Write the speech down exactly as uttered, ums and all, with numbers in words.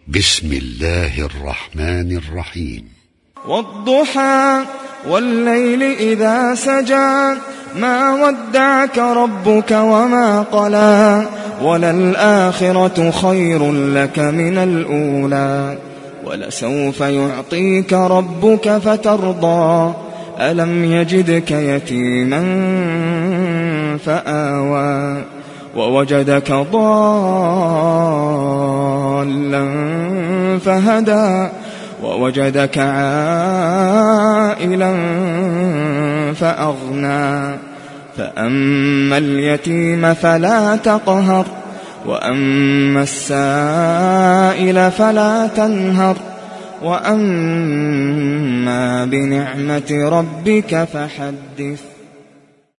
بسم الله الرحمن الرحيم. والضحى والليل إذا سجى ما ودعك ربك وما قلى وللآخرة خير لك من الأولى ولسوف يعطيك ربك فترضى ألم يجدك يتيما فآوى ووجدك ضالا فهدى ووجدك عائلا فأغنى فأما اليتيم فلا تقهر وأما السائل فلا تنهر وأما بنعمة ربك فحدث.